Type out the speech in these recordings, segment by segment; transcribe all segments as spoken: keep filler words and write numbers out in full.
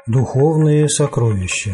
Духовные сокровища.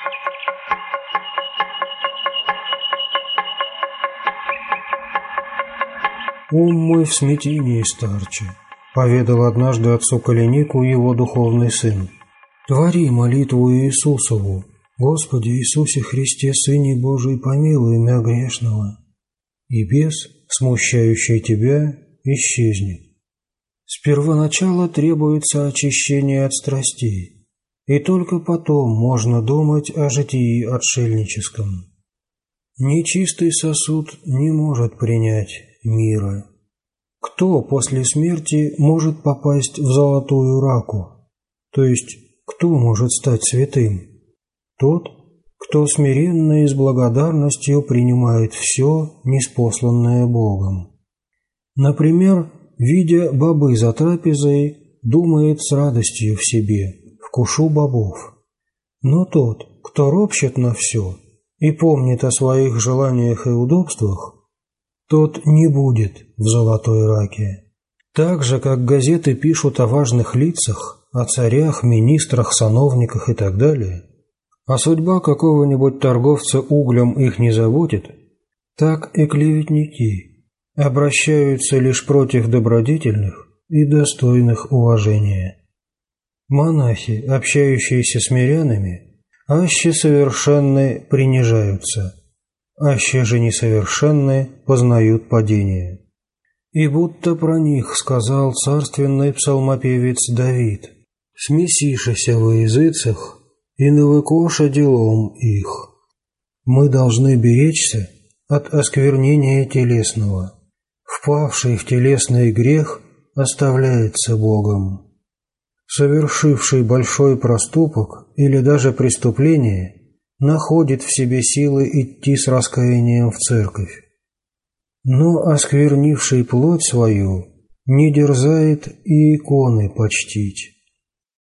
«Ум мой в смятении, старче», — поведал однажды отцу Каленику его духовный сын. «Твори молитву Иисусову: Господи Иисусе Христе, Сыне Божий, помилуй мя грешного, и бес, смущающий тебя, исчезнет. С первоначала требуется очищение от страстей, и только потом можно думать о житии отшельническом. Нечистый сосуд не может принять мира. Кто после смерти может попасть в золотую раку? То есть, кто может стать святым? Тот, кто смиренно и с благодарностью принимает все, ниспосланное Богом. Например, видя бобы за трапезой, думает с радостью в себе: «Вкушу бобов». Но тот, кто ропщет на все и помнит о своих желаниях и удобствах, тот не будет в золотой раке. Так же, как газеты пишут о важных лицах, о царях, министрах, сановниках и так далее, а судьба какого-нибудь торговца углем их не заботит, так и клеветники обращаются лишь против добродетельных и достойных уважения. Монахи, общающиеся с мирянами, аще совершенны принижаются, аще же несовершенны познают падение. И будто про них сказал царственный псалмопевец Давид: «Смесишися во языцах, и навыкоша делом их». Мы должны беречься от осквернения телесного. Впавший в телесный грех оставляется Богом. Совершивший большой проступок или даже преступление находит в себе силы идти с раскаянием в церковь. Но осквернивший плоть свою не дерзает и иконы почтить.